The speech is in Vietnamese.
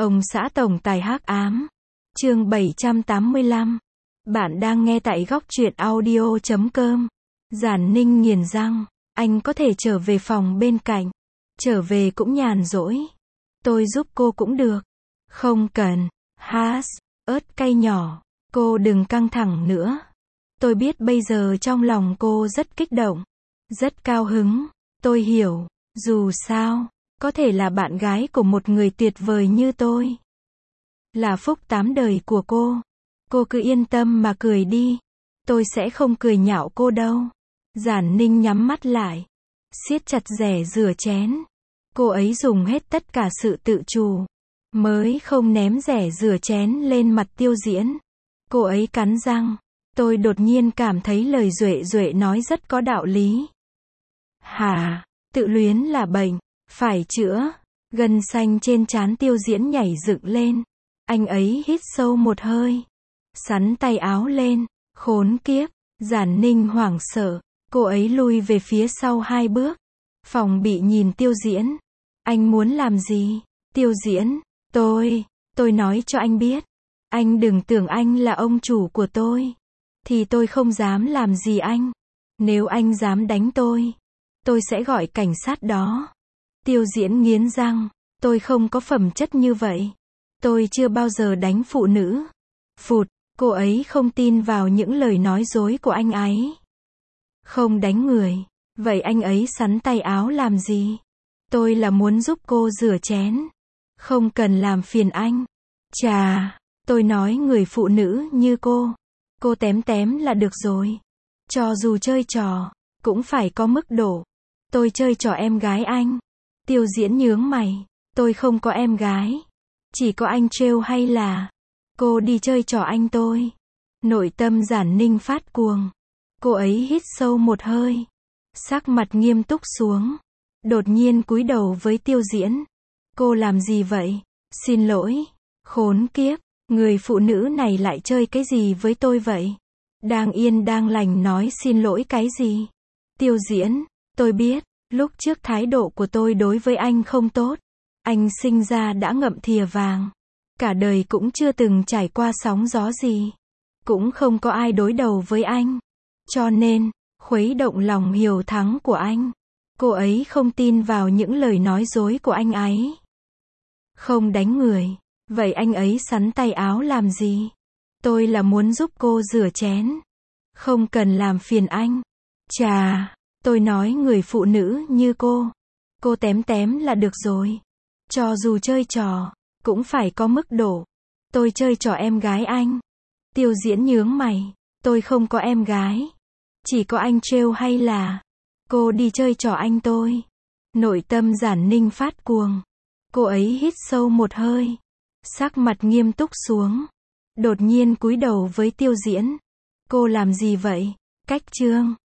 Ông xã tổng tài hắc ám. Chương 785. Bạn đang nghe tại góc truyện audio.com. Giản Ninh nghiền răng. Anh có thể trở về phòng bên cạnh. Trở về cũng nhàn rỗi. Tôi giúp cô cũng được. Không cần. Haas, ớt cay nhỏ. Cô đừng căng thẳng nữa. Tôi biết bây giờ trong lòng cô rất kích động. Rất cao hứng. Tôi hiểu. Dù sao, có thể là bạn gái của một người tuyệt vời như tôi. Là phúc 8 đời của cô. Cô cứ yên tâm mà cười đi. Tôi sẽ không cười nhạo cô đâu. Giản Ninh nhắm mắt lại. Siết chặt dẻ rửa chén. Cô ấy dùng hết tất cả sự tự chủ. Mới không ném dẻ rửa chén lên mặt Tiêu Diễn. Cô ấy cắn răng. Tôi đột nhiên cảm thấy lời Duệ Duệ nói rất có đạo lý. Hả? Tự luyến là bệnh. Phải chữa. Gân xanh trên trán Tiêu Diễn nhảy dựng lên. Anh ấy hít sâu một hơi. Sắn tay áo lên. Khốn kiếp. Giản Ninh hoảng sợ. Cô ấy lui về phía sau 2 bước. Phòng bị nhìn Tiêu Diễn. Anh muốn làm gì? Tiêu Diễn. Tôi nói cho anh biết. Anh đừng tưởng anh là ông chủ của tôi. Thì tôi không dám làm gì anh. Nếu anh dám đánh tôi sẽ gọi cảnh sát đó. Tiêu Diễn nghiến răng. Tôi không có phẩm chất như vậy. Tôi chưa bao giờ đánh phụ nữ. Phụt, cô ấy không tin vào những lời nói dối của anh ấy. Không đánh người. Vậy anh ấy sắn tay áo làm gì? Tôi là muốn giúp cô rửa chén. Không cần làm phiền anh. Chà, tôi nói người phụ nữ như cô tém tém là được rồi. Cho dù chơi trò, cũng phải có mức độ. Tôi chơi trò em gái anh. Tiêu Diễn nhướng mày. Tôi không có em gái. Chỉ có anh trêu hay là cô đi chơi trò anh tôi. Nội tâm Giản Ninh phát cuồng. Cô ấy hít sâu một hơi. Sắc mặt nghiêm túc xuống. Đột nhiên cúi đầu với Tiêu Diễn. Cô làm gì vậy? Xin lỗi. Khốn kiếp. Người phụ nữ này lại chơi cái gì với tôi vậy? Đang yên đang lành nói xin lỗi cái gì? Tiêu Diễn. Tôi biết. Lúc trước thái độ của tôi đối với anh không tốt. Anh sinh ra đã ngậm thìa vàng. Cả đời cũng chưa từng trải qua sóng gió gì. Cũng không có ai đối đầu với anh. Cho nên, khuấy động lòng hiếu thắng của anh. Cô ấy không tin vào những lời nói dối của anh ấy. Không đánh người. Vậy anh ấy sắn tay áo làm gì? Tôi là muốn giúp cô rửa chén. Không cần làm phiền anh. Chà, tôi nói người phụ nữ như cô tém tém là được rồi. Cho dù chơi trò, cũng phải có mức độ. Tôi chơi trò em gái anh. Tiêu Diễn nhướng mày. Tôi không có em gái. Chỉ có anh trêu hay là cô đi chơi trò anh tôi. Nội tâm Giản Ninh phát cuồng. Cô ấy hít sâu một hơi. Sắc mặt nghiêm túc xuống. Đột nhiên cúi đầu với Tiêu Diễn. Cô làm gì vậy? Cách chương.